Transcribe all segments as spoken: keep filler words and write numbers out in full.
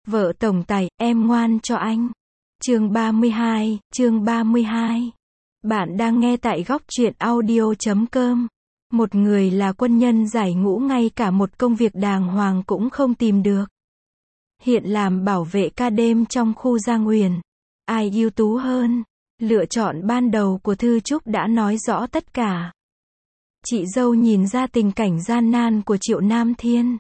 Vợ tổng tài, em ngoan cho anh. Chương ba mươi hai, chương ba mươi hai. Bạn đang nghe tại góc truyện audio chấm com. Một người là quân nhân giải ngũ ngay cả một công việc đàng hoàng cũng không tìm được. Hiện làm bảo vệ ca đêm trong khu Giang Huyền. Ai ưu tú hơn? Lựa chọn ban đầu của Thư Trúc đã nói rõ tất cả. Chị dâu nhìn ra tình cảnh gian nan của Triệu Nam Thiên.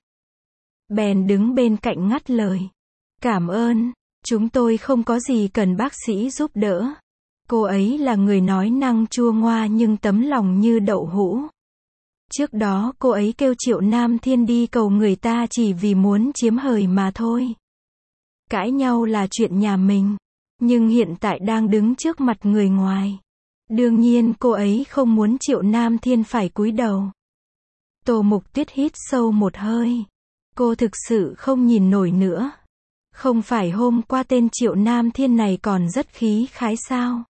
Bèn đứng bên cạnh ngắt lời. Cảm ơn, chúng tôi không có gì cần bác sĩ giúp đỡ. Cô ấy là người nói năng chua ngoa nhưng tấm lòng như đậu hũ. Trước đó cô ấy kêu Triệu Nam Thiên đi cầu người ta chỉ vì muốn chiếm hời mà thôi. Cãi nhau là chuyện nhà mình, nhưng hiện tại đang đứng trước mặt người ngoài. Đương nhiên cô ấy không muốn Triệu Nam Thiên phải cúi đầu. Tô Mục Tuyết hít sâu một hơi. Cô thực sự không nhìn nổi nữa. Không phải hôm qua tên Triệu Nam Thiên này còn rất khí khái sao?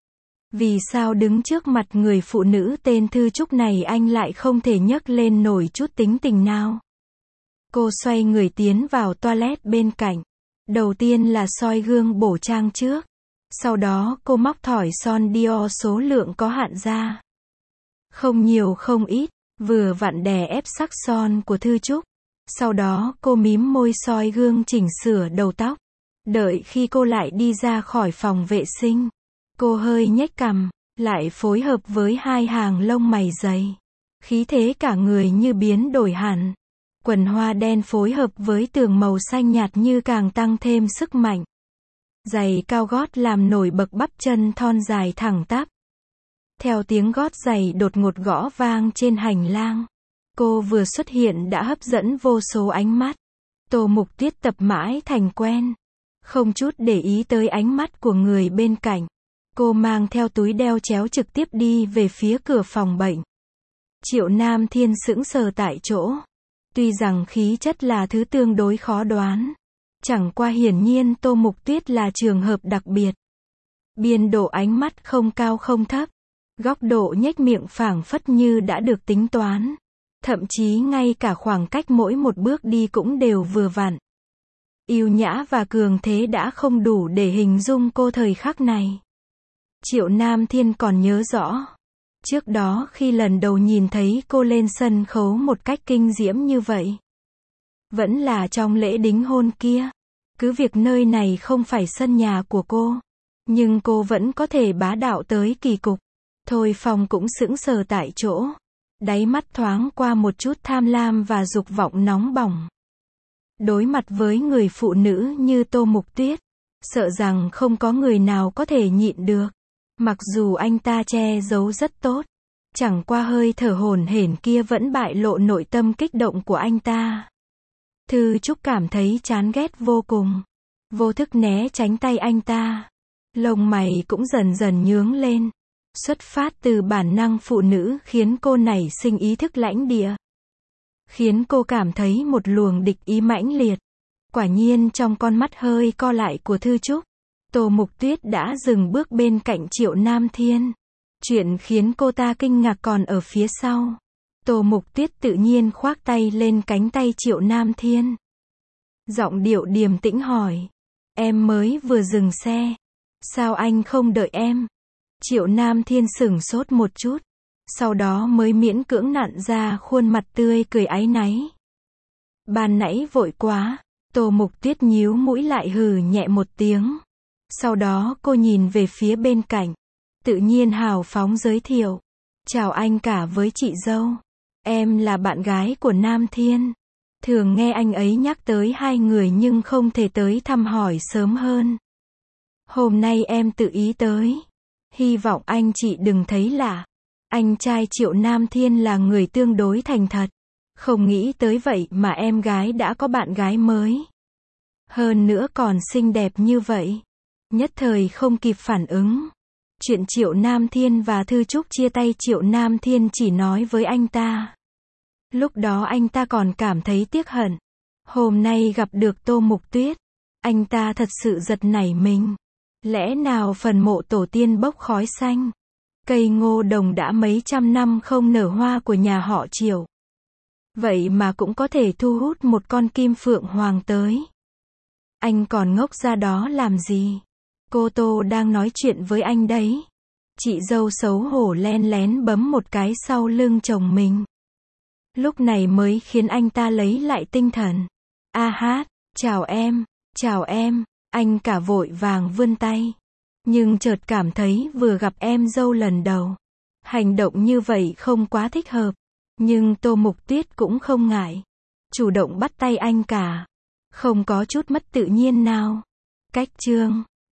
Vì sao đứng trước mặt người phụ nữ tên Thư Trúc này anh lại không thể nhấc lên nổi chút tính tình nào? Cô xoay người tiến vào toilet bên cạnh. Đầu tiên là soi gương bổ trang trước. Sau đó cô móc thỏi son Dior số lượng có hạn ra. Không nhiều không ít, vừa vặn đè ép sắc son của Thư Trúc. Sau đó cô mím môi soi gương chỉnh sửa đầu tóc. Đợi khi cô lại đi ra khỏi phòng vệ sinh, cô hơi nhếch cằm, lại phối hợp với hai hàng lông mày dày. Khí thế cả người như biến đổi hẳn. Quần hoa đen phối hợp với tường màu xanh nhạt như càng tăng thêm sức mạnh. Giày cao gót làm nổi bật bắp chân thon dài thẳng tắp. Theo tiếng gót giày đột ngột gõ vang trên hành lang, cô vừa xuất hiện đã hấp dẫn vô số ánh mắt. Tô Mục Tuyết tập mãi thành quen, không chút để ý tới ánh mắt của người bên cạnh. Cô mang theo túi đeo chéo trực tiếp đi về phía cửa phòng bệnh. Triệu Nam Thiên sững sờ tại chỗ. Tuy rằng khí chất là thứ tương đối khó đoán, chẳng qua hiển nhiên Tô Mục Tuyết là trường hợp đặc biệt. Biên độ ánh mắt không cao không thấp, góc độ nhếch miệng phảng phất như đã được tính toán. Thậm chí ngay cả khoảng cách mỗi một bước đi cũng đều vừa vặn. Yêu nhã và cường thế đã không đủ để hình dung cô thời khắc này. Triệu Nam Thiên còn nhớ rõ. Trước đó khi lần đầu nhìn thấy cô lên sân khấu một cách kinh diễm như vậy. Vẫn là trong lễ đính hôn kia. Cứ việc nơi này không phải sân nhà của cô, nhưng cô vẫn có thể bá đạo tới kỳ cục. Thôi Phong cũng sững sờ tại chỗ. Đáy mắt thoáng qua một chút tham lam và dục vọng nóng bỏng. Đối mặt với người phụ nữ như Tô Mục Tuyết, sợ rằng không có người nào có thể nhịn được. Mặc dù anh ta che giấu rất tốt, chẳng qua hơi thở hổn hển kia vẫn bại lộ nội tâm kích động của anh ta. Thư Trúc cảm thấy chán ghét vô cùng, vô thức né tránh tay anh ta. Lông mày cũng dần dần nhướng lên. Xuất phát từ bản năng phụ nữ khiến cô nảy sinh ý thức lãnh địa. Khiến cô cảm thấy một luồng địch ý mãnh liệt. Quả nhiên trong con mắt hơi co lại của Thư Trúc, Tô Mục Tuyết đã dừng bước bên cạnh Triệu Nam Thiên. Chuyện khiến cô ta kinh ngạc còn ở phía sau. Tô Mục Tuyết tự nhiên khoác tay lên cánh tay Triệu Nam Thiên. Giọng điệu điềm tĩnh hỏi. Em mới vừa dừng xe. Sao anh không đợi em? Triệu Nam Thiên sửng sốt một chút. Sau đó mới miễn cưỡng nặn ra khuôn mặt tươi cười áy náy. Ban nãy vội quá. Tô Mục Tuyết nhíu mũi lại hừ nhẹ một tiếng. Sau đó cô nhìn về phía bên cạnh. Tự nhiên hào phóng giới thiệu. Chào anh cả với chị dâu. Em là bạn gái của Nam Thiên. Thường nghe anh ấy nhắc tới hai người nhưng không thể tới thăm hỏi sớm hơn. Hôm nay em tự ý tới. Hy vọng anh chị đừng thấy lạ. Anh trai Triệu Nam Thiên là người tương đối thành thật. Không nghĩ tới vậy mà em gái đã có bạn gái mới. Hơn nữa còn xinh đẹp như vậy. Nhất thời không kịp phản ứng. Chuyện Triệu Nam Thiên và Thư Trúc chia tay Triệu Nam Thiên chỉ nói với anh ta. Lúc đó anh ta còn cảm thấy tiếc hận. Hôm nay gặp được Tô Mục Tuyết, anh ta thật sự giật nảy mình. Lẽ nào phần mộ tổ tiên bốc khói xanh? Cây ngô đồng đã mấy trăm năm không nở hoa của nhà họ Triệu. Vậy mà cũng có thể thu hút một con kim phượng hoàng tới. Anh còn ngốc ra đó làm gì? Cô Tô đang nói chuyện với anh đấy. Chị dâu xấu hổ len lén bấm một cái sau lưng chồng mình. Lúc này mới khiến anh ta lấy lại tinh thần. A hát, chào em, chào em, anh cả vội vàng vươn tay. Nhưng chợt cảm thấy vừa gặp em dâu lần đầu. Hành động như vậy không quá thích hợp. Nhưng Tô Mục Tuyết cũng không ngại. Chủ động bắt tay anh cả. Không có chút mất tự nhiên nào. Cách chương